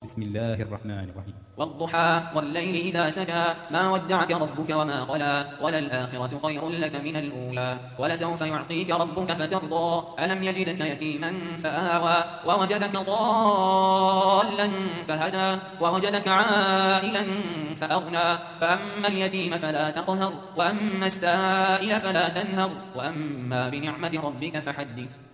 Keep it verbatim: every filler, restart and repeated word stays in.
بسم الله الرحمن الرحيم. والضحى والليل إذا سجى ما ودعك ربك وما قلى وللآخرة خير لك من الأولى ولسوف يعطيك ربك فترضى ألم يجدك يتيما فآوى ووجدك ضالا فهدى ووجدك عائلا فأغنى فأما اليتيم فلا تقهر وأما السائل فلا تنهر وأما بنعمة ربك فحدث.